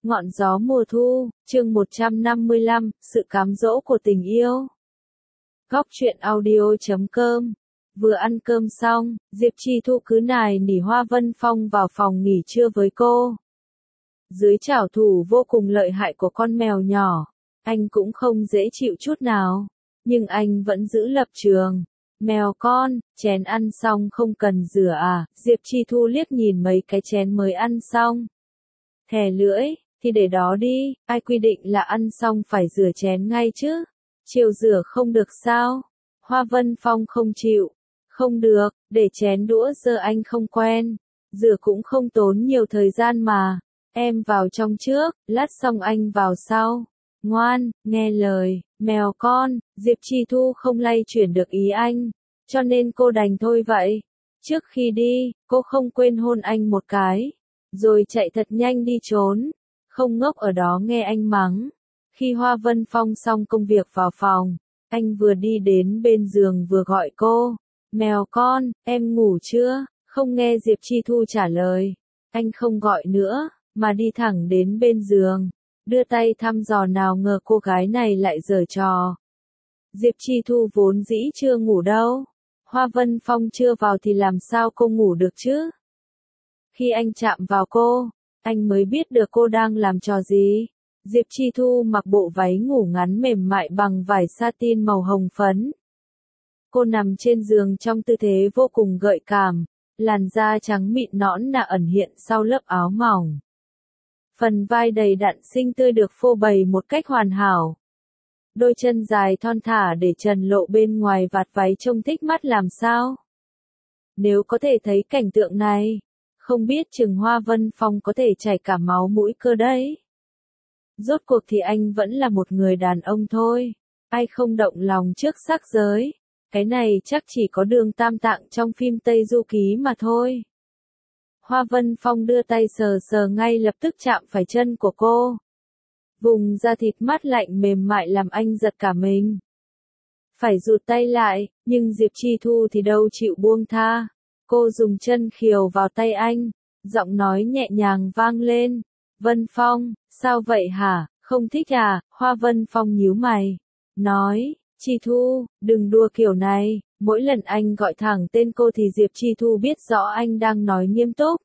Ngọn gió mùa thu, chương 155, sự cám dỗ của tình yêu. Góc truyện audio.com. Vừa ăn cơm xong, Diệp Chi Thu cứ nài nỉ Hoa Vân Phong vào phòng nghỉ trưa với cô. Dưới trảo thủ vô cùng lợi hại của con mèo nhỏ, anh cũng không dễ chịu chút nào. Nhưng anh vẫn giữ lập trường. Mèo con, chén ăn xong không cần rửa à? Diệp Chi Thu liếc nhìn mấy cái chén mới ăn xong. Thè lưỡi, thì để đó đi, ai quy định là ăn xong phải rửa chén ngay chứ? Chiều rửa không được sao? Hoa Vân Phong không chịu. Không được, để chén đũa dơ anh không quen. Rửa cũng không tốn nhiều thời gian mà. Em vào trong trước, lát xong anh vào sau. Ngoan, nghe lời, mèo con. Diệp Chi Thu không lay chuyển được ý anh, cho nên cô đành thôi vậy. Trước khi đi, cô không quên hôn anh một cái, rồi chạy thật nhanh đi trốn, không ngốc ở đó nghe anh mắng. Khi Hoa Vân Phong xong công việc vào phòng, anh vừa đi đến bên giường vừa gọi cô. Mèo con, em ngủ chưa? Không nghe Diệp Chi Thu trả lời. Anh không gọi nữa, mà đi thẳng đến bên giường, đưa tay thăm dò, nào ngờ cô gái này lại giở trò. Diệp Chi Thu vốn dĩ chưa ngủ đâu. Hoa Vân Phong chưa vào thì làm sao cô ngủ được chứ? Khi anh chạm vào cô, anh mới biết được cô đang làm trò gì. Diệp Chi Thu mặc bộ váy ngủ ngắn mềm mại bằng vải satin màu hồng phấn. Cô nằm trên giường trong tư thế vô cùng gợi cảm, làn da trắng mịn nõn nà ẩn hiện sau lớp áo mỏng. Phần vai đầy đặn xinh tươi được phô bày một cách hoàn hảo. Đôi chân dài thon thả để trần lộ bên ngoài vạt váy trông thích mắt làm sao. Nếu có thể thấy cảnh tượng này, không biết chừng Hoa Vân Phong có thể chảy cả máu mũi cơ đấy. Rốt cuộc thì anh vẫn là một người đàn ông thôi. Ai không động lòng trước sắc giới. Cái này chắc chỉ có Đường Tam Tạng trong phim Tây Du Ký mà thôi. Hoa Vân Phong đưa tay sờ sờ, ngay lập tức chạm phải chân của cô. Vùng da thịt mát lạnh mềm mại làm anh giật cả mình. Phải rụt tay lại, nhưng Diệp Chi Thu thì đâu chịu buông tha. Cô dùng chân khều vào tay anh, giọng nói nhẹ nhàng vang lên. Vân Phong, sao vậy hả, không thích à? Hoa Vân Phong nhíu mày, nói, Chi Thu, đừng đùa kiểu này. Mỗi lần anh gọi thẳng tên cô thì Diệp Chi Thu biết rõ anh đang nói nghiêm túc.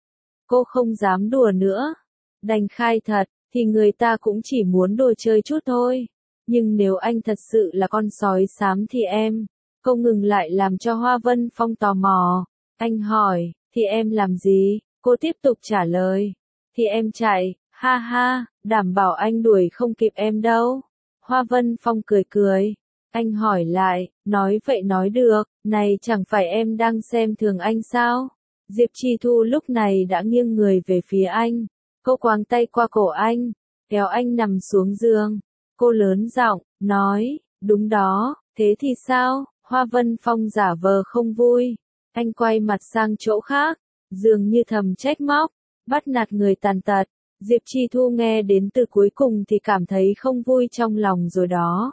Cô không dám đùa nữa, đành khai thật, thì người ta cũng chỉ muốn đùa chơi chút thôi. Nhưng nếu anh thật sự là con sói xám thì em. Cô ngừng lại làm cho Hoa Vân Phong tò mò. Anh hỏi, thì em làm gì? Cô tiếp tục trả lời, thì em chạy, ha ha, đảm bảo anh đuổi không kịp em đâu. Hoa Vân Phong cười cười. Anh hỏi lại, nói vậy nói được, này chẳng phải em đang xem thường anh sao? Diệp Chi Thu lúc này đã nghiêng người về phía anh. Cô quàng tay qua cổ anh, kéo anh nằm xuống giường. Cô lớn giọng, nói, đúng đó, thế thì sao? Hoa Vân Phong giả vờ không vui. Anh quay mặt sang chỗ khác, dường như thầm trách móc, bắt nạt người tàn tật. Diệp Chi Thu nghe đến từ cuối cùng thì cảm thấy không vui trong lòng rồi đó.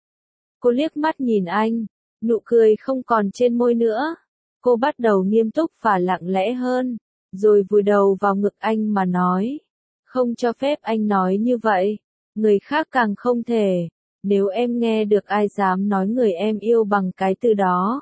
Cô liếc mắt nhìn anh, nụ cười không còn trên môi nữa. Cô bắt đầu nghiêm túc và lặng lẽ hơn, rồi vùi đầu vào ngực anh mà nói. Không cho phép anh nói như vậy, người khác càng không thể. Nếu em nghe được ai dám nói người em yêu bằng cái từ đó,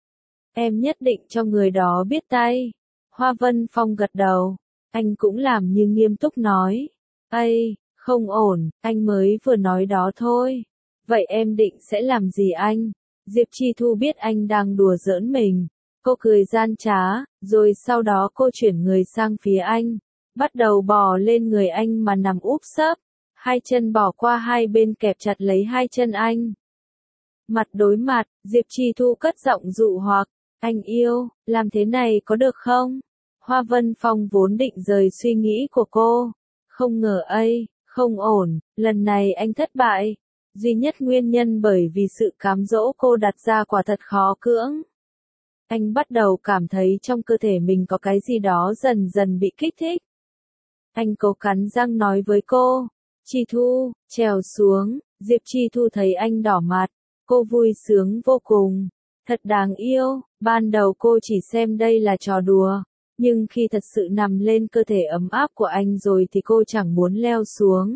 em nhất định cho người đó biết tay. Hoa Vân Phong gật đầu, anh cũng làm như nghiêm túc nói. Ây, không ổn, anh mới vừa nói đó thôi. Vậy em định sẽ làm gì anh? Diệp Chi Thu biết anh đang đùa giỡn mình. Cô cười gian trá, rồi sau đó cô chuyển người sang phía anh. Bắt đầu bò lên người anh mà nằm úp sấp. Hai chân bỏ qua hai bên kẹp chặt lấy hai chân anh. Mặt đối mặt, Diệp Chi Thu cất giọng dụ hoặc. Anh yêu, làm thế này có được không? Hoa Vân Phong vốn định rời suy nghĩ của cô. Không ngờ không ổn, lần này anh thất bại. Duy nhất nguyên nhân bởi vì sự cám dỗ cô đặt ra quả thật khó cưỡng. Anh bắt đầu cảm thấy trong cơ thể mình có cái gì đó dần dần bị kích thích. Anh cố cắn răng nói với cô, Chi Thu, trèo xuống. Diệp Chi Thu thấy anh đỏ mặt, cô vui sướng vô cùng. Thật đáng yêu, ban đầu cô chỉ xem đây là trò đùa. Nhưng khi thật sự nằm lên cơ thể ấm áp của anh rồi thì cô chẳng muốn leo xuống.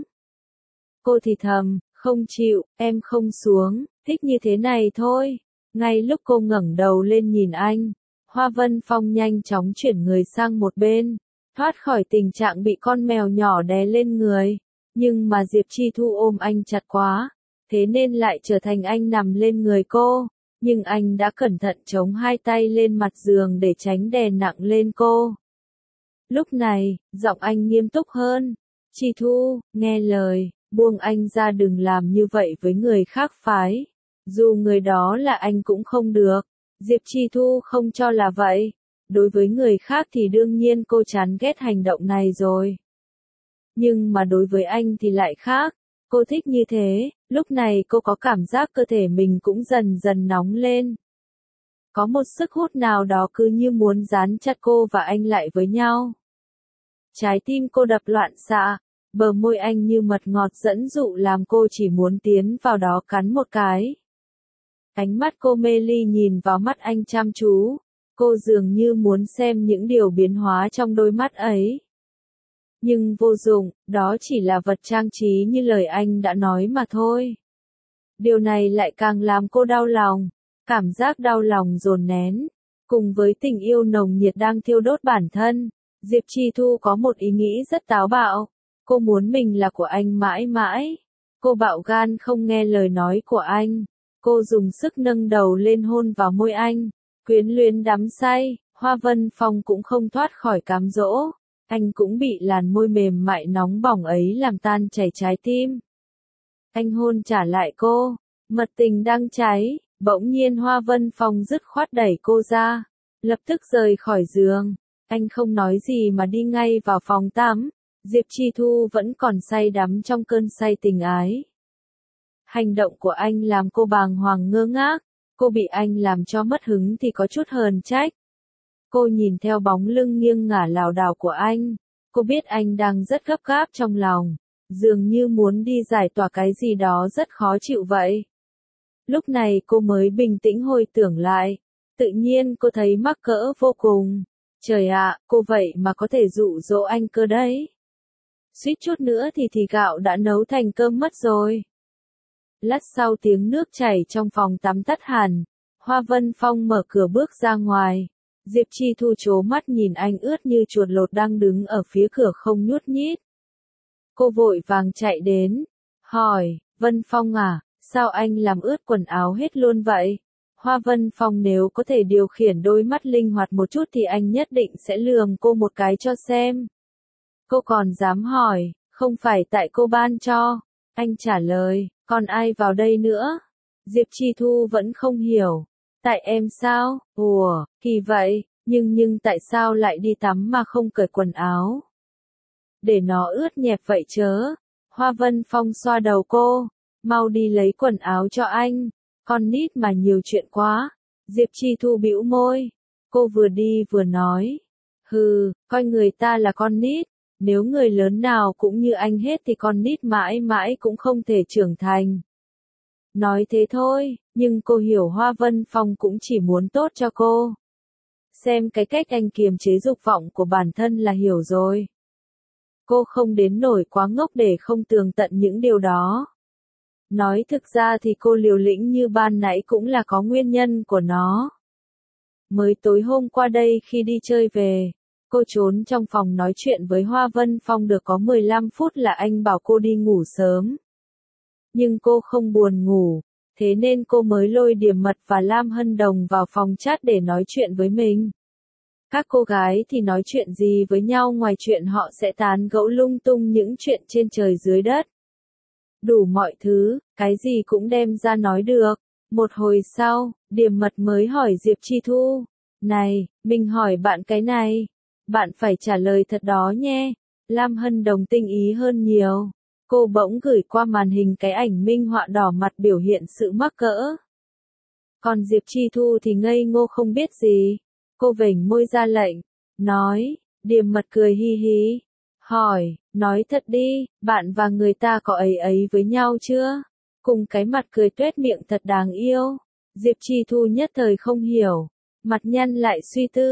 Cô thì thầm, không chịu, em không xuống, thích như thế này thôi. Ngay lúc cô ngẩng đầu lên nhìn anh, Hoa Vân Phong nhanh chóng chuyển người sang một bên, thoát khỏi tình trạng bị con mèo nhỏ đè lên người. Nhưng mà Diệp Chi Thu ôm anh chặt quá, thế nên lại trở thành anh nằm lên người cô. Nhưng anh đã cẩn thận chống hai tay lên mặt giường để tránh đè nặng lên cô. Lúc này, giọng anh nghiêm túc hơn. Chi Thu, nghe lời, buông anh ra, đừng làm như vậy với người khác phái. Dù người đó là anh cũng không được. Diệp Chi Thu không cho là vậy. Đối với người khác thì đương nhiên cô chán ghét hành động này rồi. Nhưng mà đối với anh thì lại khác. Cô thích như thế, lúc này cô có cảm giác cơ thể mình cũng dần dần nóng lên. Có một sức hút nào đó cứ như muốn dán chặt cô và anh lại với nhau. Trái tim cô đập loạn xạ, bờ môi anh như mật ngọt dẫn dụ làm cô chỉ muốn tiến vào đó cắn một cái. Ánh mắt cô mê ly nhìn vào mắt anh chăm chú, cô dường như muốn xem những điều biến hóa trong đôi mắt ấy. Nhưng vô dụng, đó chỉ là vật trang trí như lời anh đã nói mà thôi. Điều này lại càng làm cô đau lòng, cảm giác đau lòng dồn nén, cùng với tình yêu nồng nhiệt đang thiêu đốt bản thân. Diệp Chi Thu có một ý nghĩ rất táo bạo, cô muốn mình là của anh mãi mãi. Cô bạo gan không nghe lời nói của anh, cô dùng sức nâng đầu lên hôn vào môi anh, quyến luyến đắm say. Hoa Vân Phong cũng không thoát khỏi cám dỗ. Anh cũng bị làn môi mềm mại nóng bỏng ấy làm tan chảy trái tim. Anh hôn trả lại cô, mật tình đang cháy, bỗng nhiên Hoa Vân Phong dứt khoát đẩy cô ra, lập tức rời khỏi giường. Anh không nói gì mà đi ngay vào phòng tắm. Diệp Chi Thu vẫn còn say đắm trong cơn say tình ái. Hành động của anh làm cô bàng hoàng ngơ ngác, cô bị anh làm cho mất hứng thì có chút hờn trách. Cô nhìn theo bóng lưng nghiêng ngả lảo đảo của anh, cô biết anh đang rất gấp gáp trong lòng, dường như muốn đi giải tỏa cái gì đó rất khó chịu vậy. Lúc này cô mới bình tĩnh hồi tưởng lại, tự nhiên cô thấy mắc cỡ vô cùng. Trời ạ, cô vậy mà có thể dụ dỗ anh cơ đấy. Suýt chút nữa thì gạo đã nấu thành cơm mất rồi. Lát sau tiếng nước chảy trong phòng tắm tắt hẳn, Hoa Vân Phong mở cửa bước ra ngoài. Diệp Chi Thu trố mắt nhìn anh ướt như chuột lột đang đứng ở phía cửa không nhúc nhích. Cô vội vàng chạy đến, hỏi, Vân Phong à, sao anh làm ướt quần áo hết luôn vậy? Hoa Vân Phong nếu có thể điều khiển đôi mắt linh hoạt một chút thì anh nhất định sẽ lườm cô một cái cho xem. Cô còn dám hỏi, không phải tại cô ban cho. Anh trả lời, còn ai vào đây nữa? Diệp Chi Thu vẫn không hiểu. Tại em sao? Ủa, kỳ vậy, nhưng tại sao lại đi tắm mà không cởi quần áo? Để nó ướt nhẹp vậy chớ. Hoa Vân Phong xoa đầu cô, mau đi lấy quần áo cho anh, con nít mà nhiều chuyện quá. Diệp Chi Thu bĩu môi, cô vừa đi vừa nói, hừ, coi người ta là con nít, nếu người lớn nào cũng như anh hết thì con nít mãi mãi cũng không thể trưởng thành. Nói thế thôi, nhưng cô hiểu Hoa Vân Phong cũng chỉ muốn tốt cho cô. Xem cái cách anh kiềm chế dục vọng của bản thân là hiểu rồi. Cô không đến nổi quá ngốc để không tường tận những điều đó. Nói thực ra thì cô liều lĩnh như ban nãy cũng là có nguyên nhân của nó. Mới tối hôm qua đây khi đi chơi về, cô trốn trong phòng nói chuyện với Hoa Vân Phong được có 15 phút là anh bảo cô đi ngủ sớm. Nhưng cô không buồn ngủ, thế nên cô mới lôi Điềm Mật và Lam Hân Đồng vào phòng chat để nói chuyện với mình. Các cô gái thì nói chuyện gì với nhau ngoài chuyện họ sẽ tán gẫu lung tung những chuyện trên trời dưới đất. Đủ mọi thứ, cái gì cũng đem ra nói được. Một hồi sau, Điềm Mật mới hỏi Diệp Chi Thu, này, mình hỏi bạn cái này, bạn phải trả lời thật đó nhé. Lam Hân Đồng tinh ý hơn nhiều. Cô bỗng gửi qua màn hình cái ảnh minh họa đỏ mặt biểu hiện sự mắc cỡ. Còn Diệp Chi Thu thì ngây ngô không biết gì. Cô vểnh môi ra lệnh, nói, Điềm Mật cười hi hi, hỏi, nói thật đi, bạn và người ta có ấy ấy với nhau chưa? Cùng cái mặt cười tuét miệng thật đáng yêu. Diệp Chi Thu nhất thời không hiểu, mặt nhăn lại suy tư,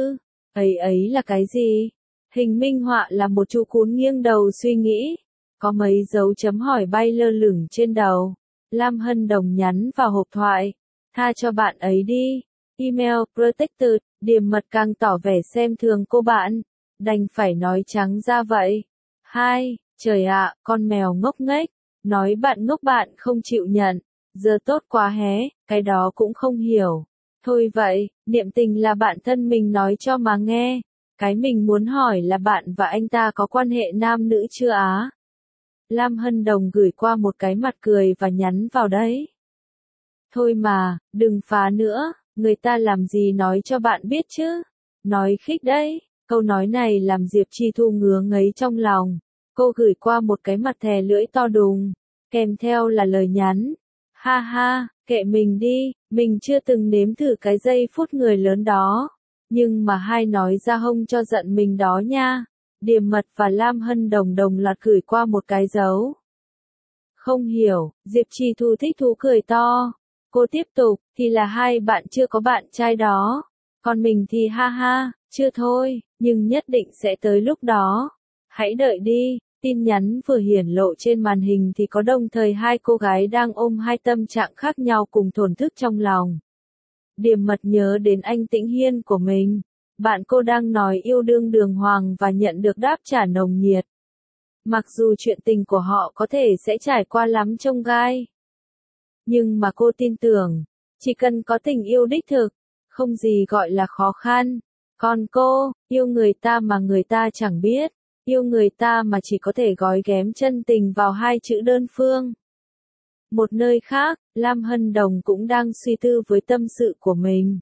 Ấy ấy là cái gì? Hình minh họa là một chú cún nghiêng đầu suy nghĩ. Có mấy dấu chấm hỏi bay lơ lửng trên đầu. Lam Hân Đồng nhắn vào hộp thoại. Tha cho bạn ấy đi. Email protected, điểm mật càng tỏ vẻ xem thường cô bạn. Đành phải nói trắng ra vậy. 2. Trời ạ, con mèo ngốc nghếch. Nói bạn ngốc bạn không chịu nhận. Giờ tốt quá hé, cái đó cũng không hiểu. Thôi vậy, niệm tình là bạn thân mình nói cho mà nghe. Cái mình muốn hỏi là bạn và anh ta có quan hệ nam nữ chưa á? Lam Hân Đồng gửi qua một cái mặt cười và nhắn vào đấy. Thôi mà, đừng phá nữa, người ta làm gì nói cho bạn biết chứ? Nói khích đấy, câu nói này làm Diệp Chi Thu ngứa ngấy trong lòng. Cô gửi qua một cái mặt thè lưỡi to đùng, kèm theo là lời nhắn. Ha ha, kệ mình đi, mình chưa từng nếm thử cái giây phút người lớn đó. Nhưng mà hai nói ra hông cho giận mình đó nha. Điềm Mật và Lam Hân Đồng đồng loạt gửi qua một cái dấu. Không hiểu, Diệp Chi Thu thích thú cười to. Cô tiếp tục, thì là hai bạn chưa có bạn trai đó. Còn mình thì ha ha, chưa thôi, nhưng nhất định sẽ tới lúc đó. Hãy đợi đi. Tin nhắn vừa hiển lộ trên màn hình thì có đồng thời hai cô gái đang ôm hai tâm trạng khác nhau cùng thổn thức trong lòng. Điềm Mật nhớ đến anh Tĩnh Hiên của mình. Bạn cô đang nói yêu đương đường hoàng và nhận được đáp trả nồng nhiệt. Mặc dù chuyện tình của họ có thể sẽ trải qua lắm chông gai. Nhưng mà cô tin tưởng, chỉ cần có tình yêu đích thực, không gì gọi là khó khăn. Còn cô, yêu người ta mà người ta chẳng biết. Yêu người ta mà chỉ có thể gói ghém chân tình vào hai chữ đơn phương. Một nơi khác, Lam Hân Đồng cũng đang suy tư với tâm sự của mình.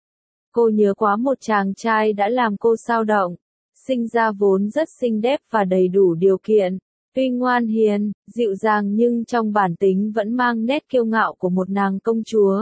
Cô nhớ quá một chàng trai đã làm cô xao động. Sinh ra vốn rất xinh đẹp và đầy đủ điều kiện. Tuy ngoan hiền, dịu dàng nhưng trong bản tính vẫn mang nét kiêu ngạo của một nàng công chúa.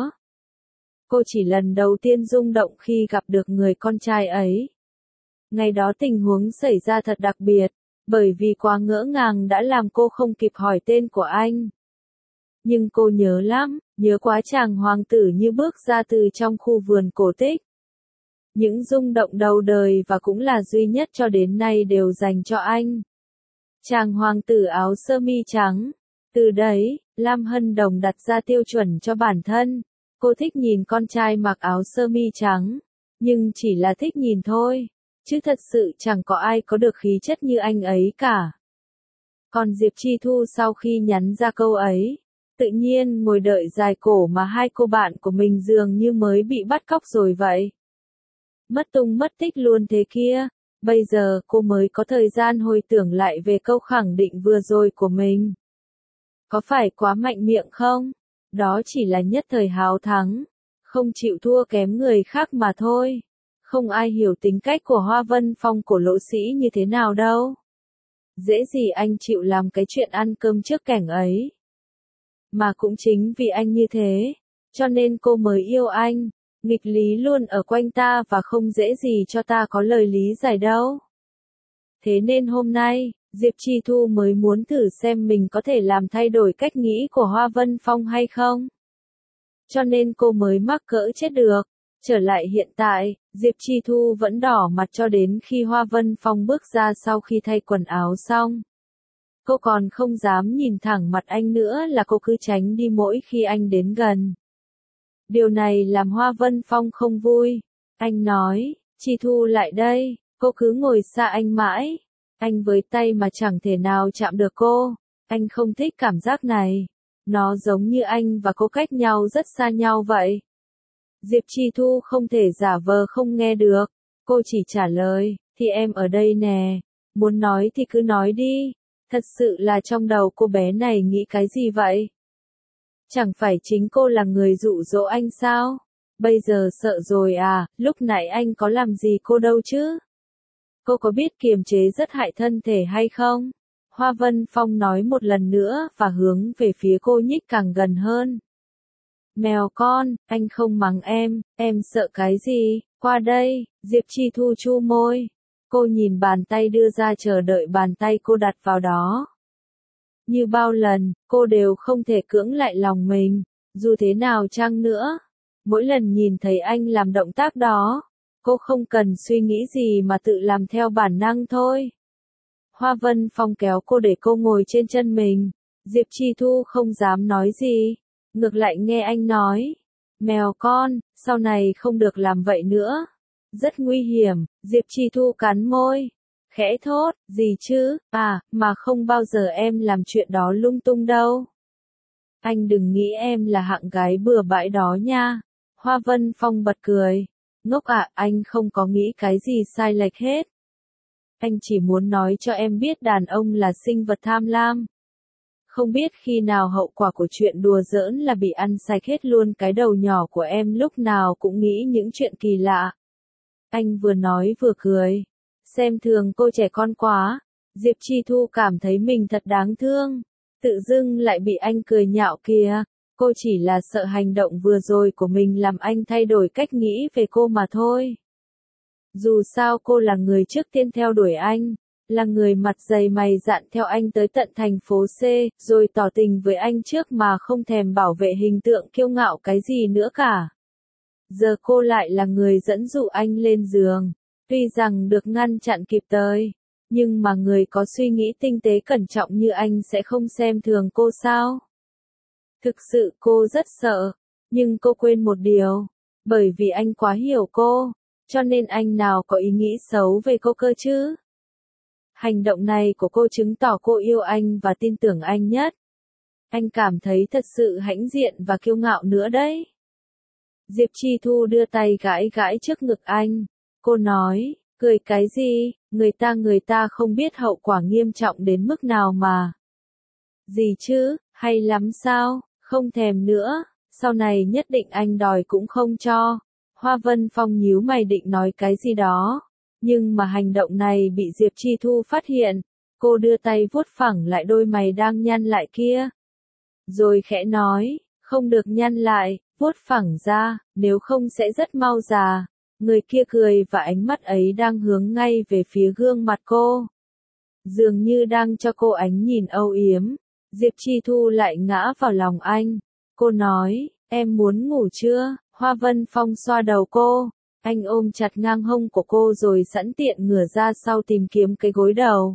Cô chỉ lần đầu tiên rung động khi gặp được người con trai ấy. Ngày đó tình huống xảy ra thật đặc biệt, bởi vì quá ngỡ ngàng đã làm cô không kịp hỏi tên của anh. Nhưng cô nhớ lắm, nhớ quá chàng hoàng tử như bước ra từ trong khu vườn cổ tích. Những rung động đầu đời và cũng là duy nhất cho đến nay đều dành cho anh. Chàng hoàng tử áo sơ mi trắng. Từ đấy, Lam Hân Đồng đặt ra tiêu chuẩn cho bản thân. Cô thích nhìn con trai mặc áo sơ mi trắng. Nhưng chỉ là thích nhìn thôi. Chứ thật sự chẳng có ai có được khí chất như anh ấy cả. Còn Diệp Chi Thu sau khi nhắn ra câu ấy, tự nhiên ngồi đợi dài cổ mà hai cô bạn của mình dường như mới bị bắt cóc rồi vậy. Mất tung mất tích luôn thế kia. Bây giờ cô mới có thời gian hồi tưởng lại về câu khẳng định vừa rồi của mình. Có phải quá mạnh miệng không? Đó chỉ là nhất thời háo thắng. Không chịu thua kém người khác mà thôi. Không ai hiểu tính cách của Hoa Vân Phong của Lỗ Sĩ như thế nào đâu. Dễ gì anh chịu làm cái chuyện ăn cơm trước kẻng ấy. Mà cũng chính vì anh như thế, cho nên cô mới yêu anh. Nghịch lý luôn ở quanh ta và không dễ gì cho ta có lời lý giải đâu. Thế nên hôm nay, Diệp Chi Thu mới muốn thử xem mình có thể làm thay đổi cách nghĩ của Hoa Vân Phong hay không. Cho nên cô mới mắc cỡ chết được. Trở lại hiện tại, Diệp Chi Thu vẫn đỏ mặt cho đến khi Hoa Vân Phong bước ra sau khi thay quần áo xong. Cô còn không dám nhìn thẳng mặt anh nữa là cô cứ tránh đi mỗi khi anh đến gần. Điều này làm Hoa Vân Phong không vui. Anh nói, Chi Thu lại đây, cô cứ ngồi xa anh mãi. Anh với tay mà chẳng thể nào chạm được cô. Anh không thích cảm giác này. Nó giống như anh và cô cách nhau rất xa nhau vậy. Diệp Chi Thu không thể giả vờ không nghe được. Cô chỉ trả lời, thì em ở đây nè. Muốn nói thì cứ nói đi. Thật sự là trong đầu cô bé này nghĩ cái gì vậy? Chẳng phải chính cô là người dụ dỗ anh sao? Bây giờ sợ rồi à, lúc nãy anh có làm gì cô đâu chứ? Cô có biết kiềm chế rất hại thân thể hay không? Hoa Vân Phong nói một lần nữa và hướng về phía cô nhích càng gần hơn. Mèo con, anh không mắng em sợ cái gì? Qua đây, Diệp Chi Thu chu môi. Cô nhìn bàn tay đưa ra chờ đợi bàn tay cô đặt vào đó. Như bao lần, cô đều không thể cưỡng lại lòng mình, dù thế nào chăng nữa. Mỗi lần nhìn thấy anh làm động tác đó, Cô không cần suy nghĩ gì mà tự làm theo bản năng thôi. Hoa Vân Phong kéo cô để cô ngồi trên chân mình. Diệp Chi Thu không dám nói gì. Ngược lại nghe anh nói. Mèo con, sau này không được làm vậy nữa. Rất nguy hiểm, Diệp Chi Thu cắn môi. Khẽ thốt, gì chứ, mà không bao giờ em làm chuyện đó lung tung đâu. Anh đừng nghĩ em là hạng gái bừa bãi đó nha. Hoa Vân Phong bật cười. Ngốc anh không có nghĩ cái gì sai lệch hết. Anh chỉ muốn nói cho em biết đàn ông là sinh vật tham lam. Không biết khi nào hậu quả của chuyện đùa giỡn là bị ăn sạch hết luôn cái đầu nhỏ của em lúc nào cũng nghĩ những chuyện kỳ lạ. Anh vừa nói vừa cười. Xem thường cô trẻ con quá. Diệp Chi Thu cảm thấy mình thật đáng thương. Tự dưng lại bị anh cười nhạo kìa. Cô chỉ là sợ hành động vừa rồi của mình làm anh thay đổi cách nghĩ về cô mà thôi. Dù sao cô là người trước tiên theo đuổi anh, là người mặt dày mày dạn theo anh tới tận thành phố C, rồi tỏ tình với anh trước mà không thèm bảo vệ hình tượng kiêu ngạo cái gì nữa cả. Giờ cô lại là người dẫn dụ anh lên giường, tuy rằng được ngăn chặn kịp thời, nhưng mà người có suy nghĩ tinh tế cẩn trọng như anh sẽ không xem thường cô sao? Thực sự cô rất sợ, nhưng cô quên một điều, bởi vì anh quá hiểu cô, cho nên anh nào có ý nghĩ xấu về cô cơ chứ? Hành động này của cô chứng tỏ cô yêu anh và tin tưởng anh nhất. Anh cảm thấy thật sự hãnh diện và kiêu ngạo nữa đấy. Diệp Chi Thu đưa tay gãi gãi trước ngực anh. Cô nói, cười cái gì, người ta không biết hậu quả nghiêm trọng đến mức nào mà. Gì chứ, hay lắm sao, không thèm nữa, sau này nhất định anh đòi cũng không cho. Hoa Vân Phong nhíu mày định nói cái gì đó, nhưng mà hành động này bị Diệp Chi Thu phát hiện. Cô đưa tay vuốt phẳng lại đôi mày đang nhăn lại kia. Rồi khẽ nói, không được nhăn lại, vuốt phẳng ra, nếu không sẽ rất mau già. Người kia cười và ánh mắt ấy đang hướng ngay về phía gương mặt cô. Dường như đang cho cô ánh nhìn âu yếm. Diệp Chi Thu lại ngã vào lòng anh. Cô nói, em muốn ngủ chưa? Hoa Vân Phong xoa đầu cô. Anh ôm chặt ngang hông của cô rồi sẵn tiện ngửa ra sau tìm kiếm cái gối đầu.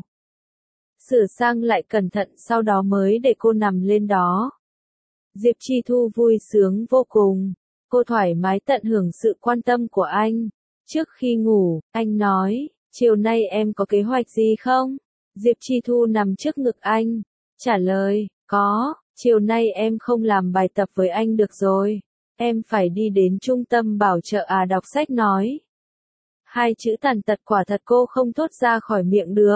Sửa sang lại cẩn thận sau đó mới để cô nằm lên đó. Diệp Chi Thu vui sướng vô cùng. Cô thoải mái tận hưởng sự quan tâm của anh. Trước khi ngủ, anh nói, chiều nay em có kế hoạch gì không? Diệp Chi Thu nằm trước ngực anh. Trả lời, có, chiều nay em không làm bài tập với anh được rồi. Em phải đi đến trung tâm bảo trợ đọc sách nói. Hai chữ tàn tật quả thật cô không thốt ra khỏi miệng được.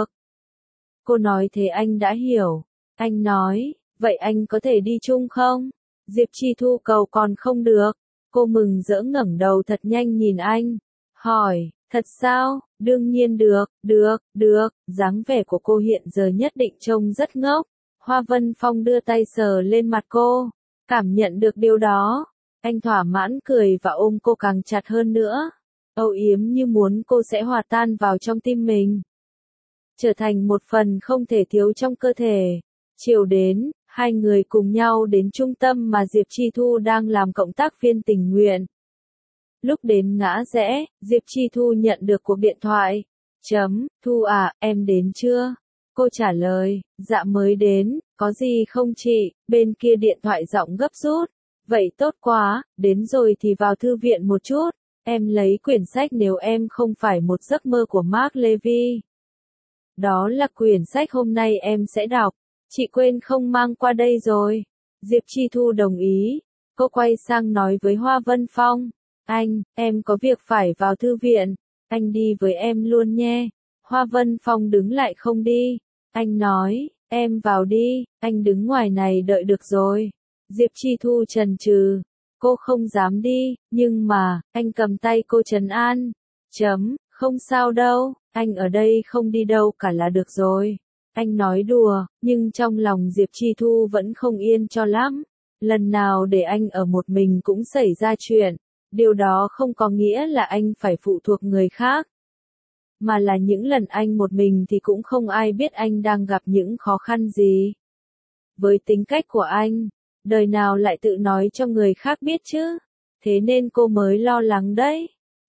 Cô nói thế anh đã hiểu. Anh nói, vậy anh có thể đi chung không? Diệp Chi Thu cầu còn không được. Cô mừng rỡ ngẩng đầu thật nhanh nhìn anh. Hỏi, thật sao? Đương nhiên được. Dáng vẻ của cô hiện giờ nhất định trông rất ngốc. Hoa Vân Phong đưa tay sờ lên mặt cô. Cảm nhận được điều đó. Anh thỏa mãn cười và ôm cô càng chặt hơn nữa. Âu yếm như muốn cô sẽ hòa tan vào trong tim mình. Trở thành một phần không thể thiếu trong cơ thể. Chiều đến, hai người cùng nhau đến trung tâm mà Diệp Chi Thu đang làm cộng tác viên tình nguyện. Lúc đến ngã rẽ, Diệp Chi Thu nhận được cuộc điện thoại. Thu em đến chưa? Cô trả lời, dạ mới đến, có gì không chị? Bên kia điện thoại giọng gấp rút. Vậy tốt quá, đến rồi thì vào thư viện một chút. Em lấy quyển sách nếu em không phải một giấc mơ của Mark Levy. Đó là quyển sách hôm nay em sẽ đọc. Chị quên không mang qua đây rồi. Diệp Chi Thu đồng ý. Cô quay sang nói với Hoa Vân Phong. Anh, em có việc phải vào thư viện. Anh đi với em luôn nhé. Hoa Vân Phong đứng lại không đi. Anh nói, em vào đi, anh đứng ngoài này đợi được rồi. Diệp Chi Thu chần chừ. Cô không dám đi, nhưng mà, anh cầm tay cô trấn an. Không sao đâu, anh ở đây không đi đâu cả là được rồi. Anh nói đùa, nhưng trong lòng Diệp Chi Thu vẫn không yên cho lắm. Lần nào để anh ở một mình cũng xảy ra chuyện. Điều đó không có nghĩa là anh phải phụ thuộc người khác. Mà là những lần anh một mình thì cũng không ai biết anh đang gặp những khó khăn gì. Với tính cách của anh, đời nào lại tự nói cho người khác biết chứ. Thế nên cô mới lo lắng đấy.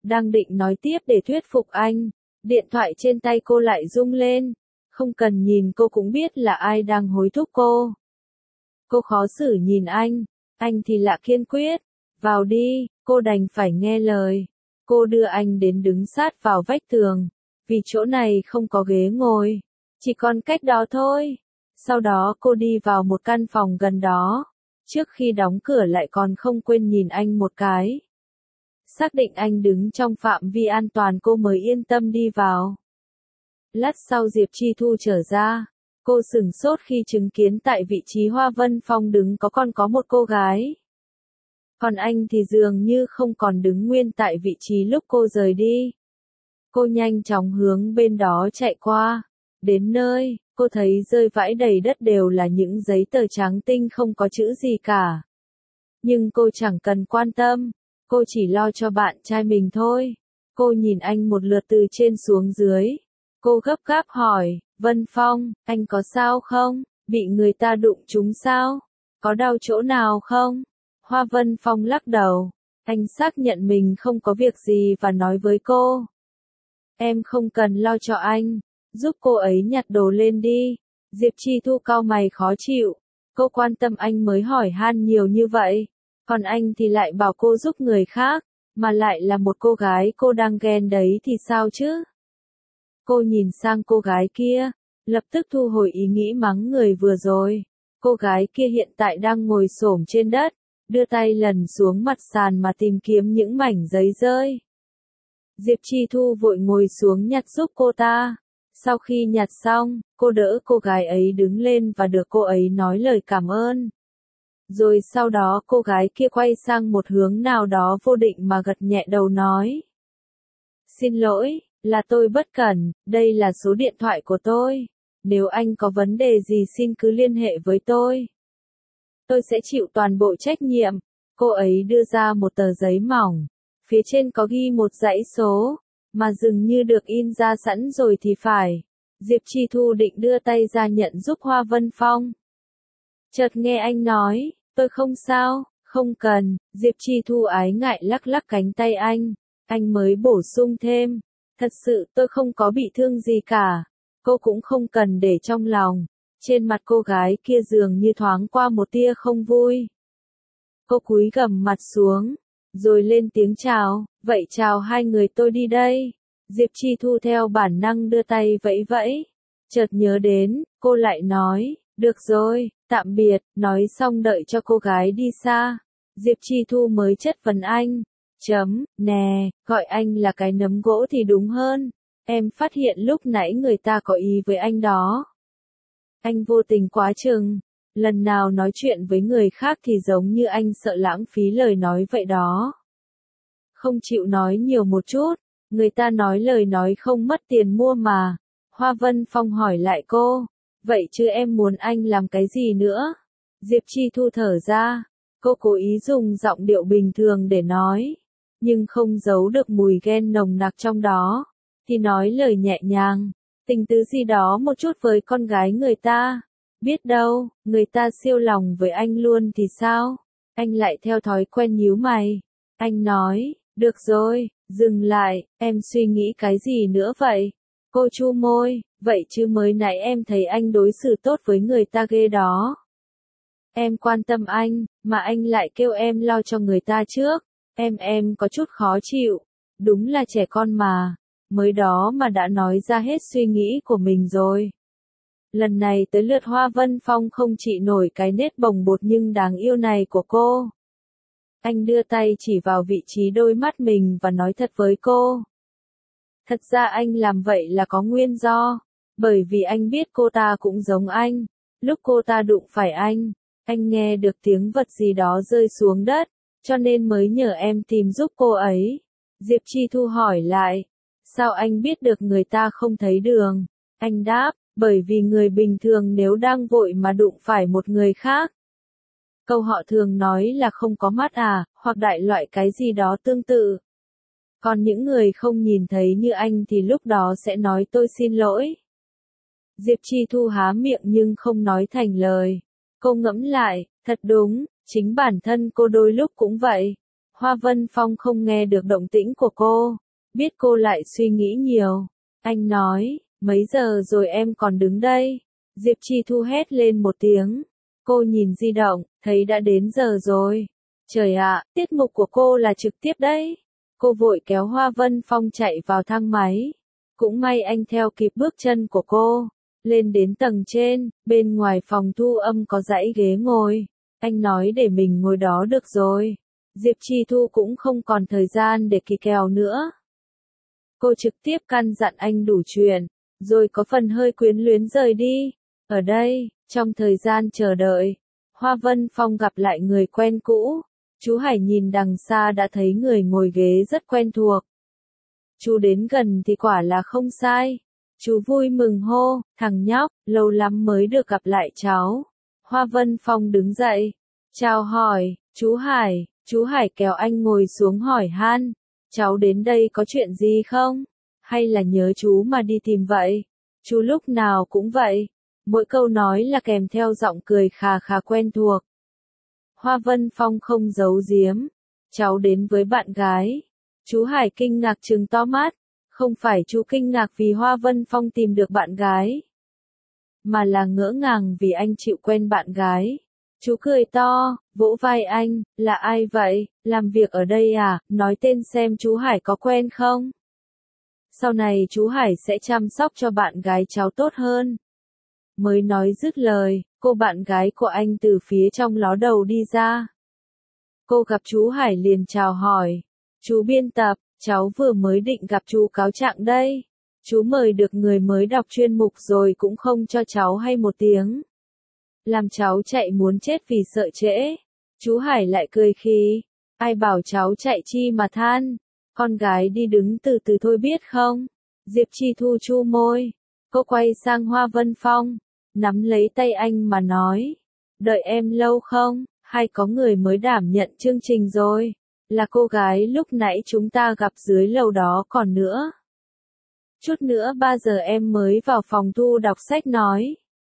Đang định nói tiếp để thuyết phục anh, điện thoại trên tay cô lại rung lên. Không cần nhìn cô cũng biết là ai đang hối thúc cô. Cô khó xử nhìn anh thì lạ kiên quyết. Vào đi, cô đành phải nghe lời. Cô đưa anh đến đứng sát vào vách tường, vì chỗ này không có ghế ngồi, chỉ còn cách đó thôi. Sau đó cô đi vào một căn phòng gần đó. Trước khi đóng cửa lại còn không quên nhìn anh một cái. Xác định anh đứng trong phạm vi an toàn cô mới yên tâm đi vào. Lát sau Diệp Chi Thu trở ra. Cô sửng sốt khi chứng kiến tại vị trí Hoa Vân Phong đứng còn có một cô gái. Còn anh thì dường như không còn đứng nguyên tại vị trí lúc cô rời đi. Cô nhanh chóng hướng bên đó chạy qua. Đến nơi, cô thấy rơi vãi đầy đất đều là những giấy tờ trắng tinh không có chữ gì cả. Nhưng cô chẳng cần quan tâm, cô chỉ lo cho bạn trai mình thôi. Cô nhìn anh một lượt từ trên xuống dưới. Cô gấp gáp hỏi, Vân Phong, anh có sao không? Bị người ta đụng trúng sao? Có đau chỗ nào không? Hoa Vân Phong lắc đầu. Anh xác nhận mình không có việc gì và nói với cô. Em không cần lo cho anh. Giúp cô ấy nhặt đồ lên đi. Diệp Chi Thu cau mày khó chịu. Cô quan tâm anh mới hỏi han nhiều như vậy. Còn anh thì lại bảo cô giúp người khác. Mà lại là một cô gái cô đang ghen đấy thì sao chứ? Cô nhìn sang cô gái kia. Lập tức thu hồi ý nghĩ mắng người vừa rồi. Cô gái kia hiện tại đang ngồi xổm trên đất. Đưa tay lần xuống mặt sàn mà tìm kiếm những mảnh giấy rơi. Diệp Chi Thu vội ngồi xuống nhặt giúp cô ta. Sau khi nhặt xong, cô đỡ cô gái ấy đứng lên và được cô ấy nói lời cảm ơn. Rồi sau đó cô gái kia quay sang một hướng nào đó vô định mà gật nhẹ đầu nói. Xin lỗi, là tôi bất cẩn, đây là số điện thoại của tôi. Nếu anh có vấn đề gì xin cứ liên hệ với tôi. Tôi sẽ chịu toàn bộ trách nhiệm. Cô ấy đưa ra một tờ giấy mỏng. Phía trên có ghi một dãy số, mà dường như được in ra sẵn rồi thì phải. Diệp Chi Thu định đưa tay ra nhận giúp Hoa Vân Phong. Chợt nghe anh nói, tôi không sao, không cần. Diệp Chi Thu ái ngại lắc lắc cánh tay anh mới bổ sung thêm. Thật sự tôi không có bị thương gì cả. Cô cũng không cần để trong lòng. Trên mặt cô gái kia dường như thoáng qua một tia không vui. Cô cúi gằm mặt xuống, rồi lên tiếng chào, vậy chào hai người tôi đi đây. Diệp Chi Thu theo bản năng đưa tay vẫy vẫy. Chợt nhớ đến, cô lại nói, được rồi, tạm biệt, nói xong đợi cho cô gái đi xa. Diệp Chi Thu mới chất vấn anh. Nè, gọi anh là cái nấm gỗ thì đúng hơn. Em phát hiện lúc nãy người ta có ý với anh đó. Anh vô tình quá chừng. Lần nào nói chuyện với người khác thì giống như anh sợ lãng phí lời nói vậy đó. Không chịu nói nhiều một chút. Người ta nói lời nói không mất tiền mua mà. Hoa Vân Phong hỏi lại cô. Vậy chứ em muốn anh làm cái gì nữa? Diệp Chi Thu thở ra. Cô cố ý dùng giọng điệu bình thường để nói. Nhưng không giấu được mùi ghen nồng nặc trong đó. Thì nói lời nhẹ nhàng. Tình tứ gì đó một chút với con gái người ta. Biết đâu, người ta siêu lòng với anh luôn thì sao? Anh lại theo thói quen nhíu mày. Anh nói, được rồi, dừng lại, em suy nghĩ cái gì nữa vậy? Cô chu môi, vậy chứ mới nãy em thấy anh đối xử tốt với người ta ghê đó. Em quan tâm anh, mà anh lại kêu em lo cho người ta trước. Em có chút khó chịu. Đúng là trẻ con mà. Mới đó mà đã nói ra hết suy nghĩ của mình rồi. Lần này tới lượt Hoa Vân Phong không trị nổi cái nét bồng bột nhưng đáng yêu này của cô. Anh đưa tay chỉ vào vị trí đôi mắt mình và nói thật với cô. Thật ra anh làm vậy là có nguyên do. Bởi vì anh biết cô ta cũng giống anh. Lúc cô ta đụng phải anh nghe được tiếng vật gì đó rơi xuống đất, cho nên mới nhờ em tìm giúp cô ấy. Diệp Chi Thu hỏi lại. Sao anh biết được người ta không thấy đường? Anh đáp. Bởi vì người bình thường nếu đang vội mà đụng phải một người khác. Câu họ thường nói là không có mắt à, hoặc đại loại cái gì đó tương tự. Còn những người không nhìn thấy như anh thì lúc đó sẽ nói tôi xin lỗi. Diệp Chi Thu há miệng nhưng không nói thành lời. Cô ngẫm lại, thật đúng, chính bản thân cô đôi lúc cũng vậy. Hoa Vân Phong không nghe được động tĩnh của cô, biết cô lại suy nghĩ nhiều. Anh nói, mấy giờ rồi em còn đứng đây? Diệp Chi Thu hét lên một tiếng. Cô nhìn di động, thấy đã đến giờ rồi. Trời ạ, tiết mục của cô là trực tiếp đấy. Cô vội kéo Hoa Vân Phong chạy vào thang máy. Cũng may anh theo kịp bước chân của cô. Lên đến tầng trên, bên ngoài phòng thu âm có dãy ghế ngồi. Anh nói để mình ngồi đó được rồi. Diệp Chi Thu cũng không còn thời gian để kỳ kèo nữa. Cô trực tiếp căn dặn anh đủ chuyện, rồi có phần hơi quyến luyến rời đi. Ở đây, trong thời gian chờ đợi, Hoa Vân Phong gặp lại người quen cũ. Chú Hải nhìn đằng xa đã thấy người ngồi ghế rất quen thuộc. Chú đến gần thì quả là không sai. Chú vui mừng hô, thằng nhóc, lâu lắm mới được gặp lại cháu. Hoa Vân Phong đứng dậy, chào hỏi, chú Hải kéo anh ngồi xuống hỏi han, cháu đến đây có chuyện gì không? Hay là nhớ chú mà đi tìm vậy? Chú lúc nào cũng vậy. Mỗi câu nói là kèm theo giọng cười khà khà quen thuộc. Hoa Vân Phong không giấu giếm. Cháu đến với bạn gái. Chú Hải kinh ngạc trừng to mắt. Không phải chú kinh ngạc vì Hoa Vân Phong tìm được bạn gái, mà là ngỡ ngàng vì anh chịu quen bạn gái. Chú cười to, vỗ vai anh, là ai vậy, làm việc ở đây à, nói tên xem chú Hải có quen không? Sau này chú Hải sẽ chăm sóc cho bạn gái cháu tốt hơn. Mới nói dứt lời, cô bạn gái của anh từ phía trong ló đầu đi ra. Cô gặp chú Hải liền chào hỏi. Chú biên tập, cháu vừa mới định gặp chú cáo trạng đây. Chú mời được người mới đọc chuyên mục rồi cũng không cho cháu hay một tiếng. Làm cháu chạy muốn chết vì sợ trễ. Chú Hải lại cười khí. Ai bảo cháu chạy chi mà than. Con gái đi đứng từ từ thôi biết không? Diệp Chi Thu chu môi. Cô quay sang Hoa Vân Phong. Nắm lấy tay anh mà nói. Đợi em lâu không? Hay có người mới đảm nhận chương trình rồi? Là cô gái lúc nãy chúng ta gặp dưới lầu đó còn nữa. Chút nữa 3 giờ em mới vào phòng thu đọc sách nói.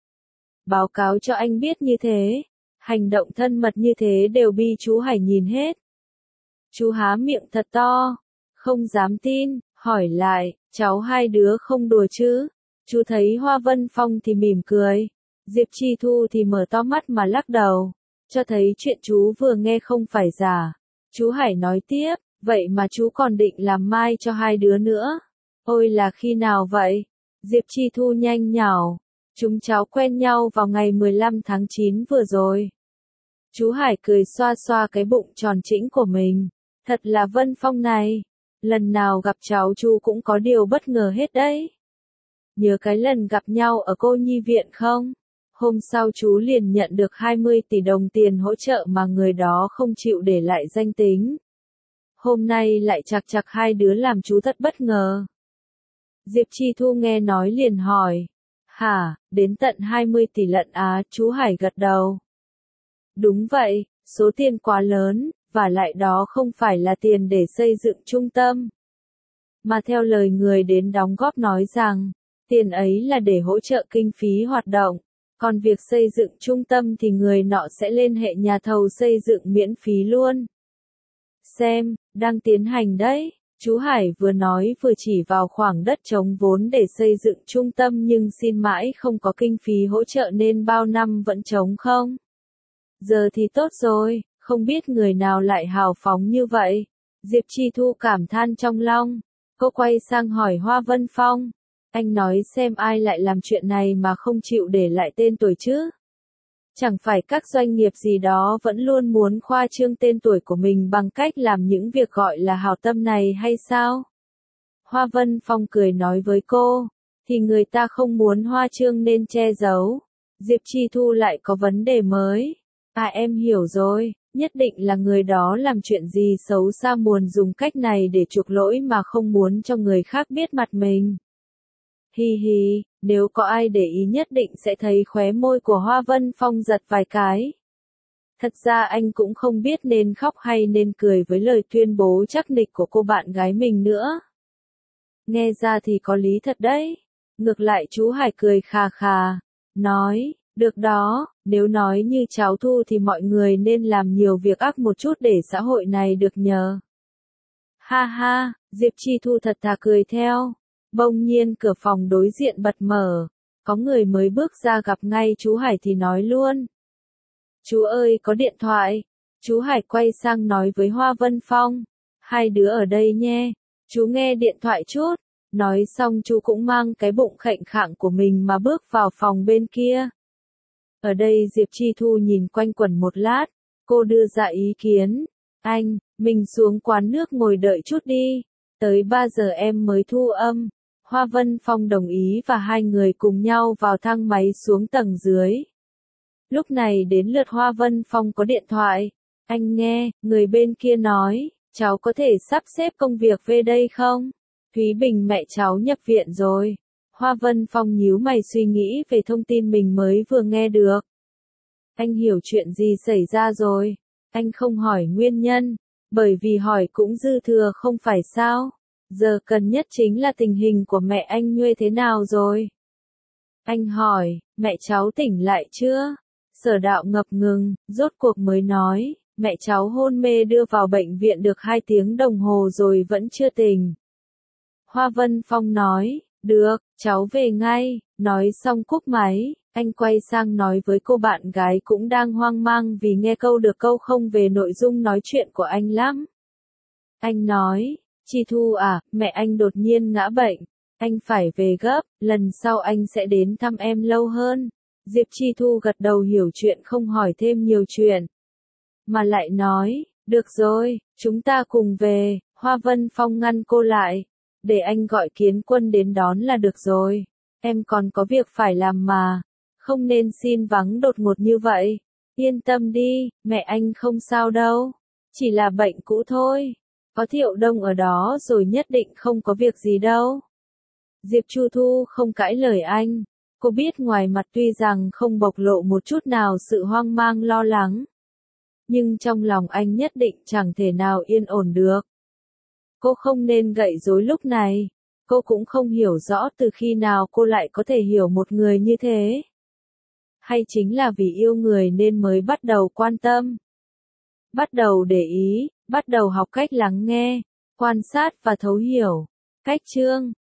Báo cáo cho anh biết như thế. Hành động thân mật như thế đều bị chú Hải nhìn hết. Chú há miệng thật to. Không dám tin, hỏi lại, cháu hai đứa không đùa chứ? Chú thấy Hoa Vân Phong thì mỉm cười. Diệp Chi Thu thì mở to mắt mà lắc đầu. Cho thấy chuyện chú vừa nghe không phải giả. Chú Hải nói tiếp, vậy mà chú còn định làm mai cho hai đứa nữa. Ôi là khi nào vậy? Diệp Chi Thu nhanh nhảu. Chúng cháu quen nhau vào ngày 15 tháng 9 vừa rồi. Chú Hải cười xoa xoa cái bụng tròn trĩnh của mình. Thật là Vân Phong này. Lần nào gặp cháu chú cũng có điều bất ngờ hết đấy. Nhớ cái lần gặp nhau ở cô nhi viện không? Hôm sau chú liền nhận được 20 tỷ đồng tiền hỗ trợ mà người đó không chịu để lại danh tính. Hôm nay lại chạc chạc hai đứa làm chú thật bất ngờ. Diệp Chi Thu nghe nói liền hỏi. Hả, đến tận 20 tỷ lận á, chú Hải gật đầu. Đúng vậy, số tiền quá lớn, và lại đó không phải là tiền để xây dựng trung tâm. Mà theo lời người đến đóng góp nói rằng, tiền ấy là để hỗ trợ kinh phí hoạt động. Còn việc xây dựng trung tâm thì người nọ sẽ liên hệ nhà thầu xây dựng miễn phí luôn. Xem, đang tiến hành đấy. Chú Hải vừa nói vừa chỉ vào khoảng đất trống vốn để xây dựng trung tâm nhưng xin mãi không có kinh phí hỗ trợ nên bao năm vẫn trống không. Giờ thì tốt rồi, không biết người nào lại hào phóng như vậy. Diệp Chi Thu cảm than trong lòng. Cô quay sang hỏi Hoa Vân Phong. Anh nói xem ai lại làm chuyện này mà không chịu để lại tên tuổi chứ? Chẳng phải các doanh nghiệp gì đó vẫn luôn muốn khoa trương tên tuổi của mình bằng cách làm những việc gọi là hảo tâm này hay sao? Hoa Vân Phong cười nói với cô, thì người ta không muốn hoa trương nên che giấu. Diệp Chi Thu lại có vấn đề mới. À em hiểu rồi, nhất định là người đó làm chuyện gì xấu xa muốn dùng cách này để chuộc lỗi mà không muốn cho người khác biết mặt mình. Hi hi, nếu có ai để ý nhất định sẽ thấy khóe môi của Hoa Vân Phong giật vài cái. Thật ra anh cũng không biết nên khóc hay nên cười với lời tuyên bố chắc nịch của cô bạn gái mình nữa. Nghe ra thì có lý thật đấy. Ngược lại chú Hải cười khà khà, nói, Được đó, nếu nói như cháu Thu thì mọi người nên làm nhiều việc ác một chút để xã hội này được nhờ. Ha ha, Diệp Chi Thu thật thà cười theo. Bỗng nhiên cửa phòng đối diện bật mở. Có người mới bước ra gặp ngay chú Hải thì nói luôn. Chú ơi có điện thoại. Chú Hải quay sang nói với Hoa Vân Phong. Hai đứa ở đây nhé. Chú nghe điện thoại chút. Nói xong chú cũng mang cái bụng khệnh khạng của mình mà bước vào phòng bên kia. Ở đây Diệp Chi Thu nhìn quanh quẩn một lát. Cô đưa ra ý kiến. Anh, mình xuống quán nước ngồi đợi chút đi. Tới 3 giờ em mới thu âm. Hoa Vân Phong đồng ý và hai người cùng nhau vào thang máy xuống tầng dưới. Lúc này đến lượt Hoa Vân Phong có điện thoại. Anh nghe, người bên kia nói, cháu có thể sắp xếp công việc về đây không? Thúy Bình mẹ cháu nhập viện rồi. Hoa Vân Phong nhíu mày suy nghĩ về thông tin mình mới vừa nghe được. Anh hiểu chuyện gì xảy ra rồi. Anh không hỏi nguyên nhân, bởi vì hỏi cũng dư thừa không phải sao. Giờ cần nhất chính là tình hình của mẹ anh Nhuê thế nào rồi. Anh hỏi, mẹ cháu tỉnh lại chưa? Sở Đạo ngập ngừng, rốt cuộc mới nói, mẹ cháu hôn mê đưa vào bệnh viện được 2 tiếng đồng hồ rồi vẫn chưa tỉnh. Hoa Vân Phong nói, được, cháu về ngay, nói xong cúp máy, anh quay sang nói với cô bạn gái cũng đang hoang mang vì nghe câu được câu không về nội dung nói chuyện của anh lắm. Anh nói, Chi Thu à, mẹ anh đột nhiên ngã bệnh, anh phải về gấp, lần sau anh sẽ đến thăm em lâu hơn. Diệp Chi Thu gật đầu hiểu chuyện không hỏi thêm nhiều chuyện. Mà lại nói, được rồi, chúng ta cùng về, Hoa Vân Phong ngăn cô lại. Để anh gọi Kiến Quân đến đón là được rồi. Em còn có việc phải làm mà. Không nên xin vắng đột ngột như vậy. Yên tâm đi, mẹ anh không sao đâu. Chỉ là bệnh cũ thôi. Có Thiệu Đông ở đó rồi nhất định không có việc gì đâu. Diệp Chu Thu không cãi lời anh. Cô biết ngoài mặt tuy rằng không bộc lộ một chút nào sự hoang mang lo lắng. Nhưng trong lòng anh nhất định chẳng thể nào yên ổn được. Cô không nên gậy rối lúc này. Cô cũng không hiểu rõ từ khi nào cô lại có thể hiểu một người như thế. Hay chính là vì yêu người nên mới bắt đầu quan tâm. Bắt đầu để ý, bắt đầu học cách lắng nghe, quan sát và thấu hiểu. Cách chương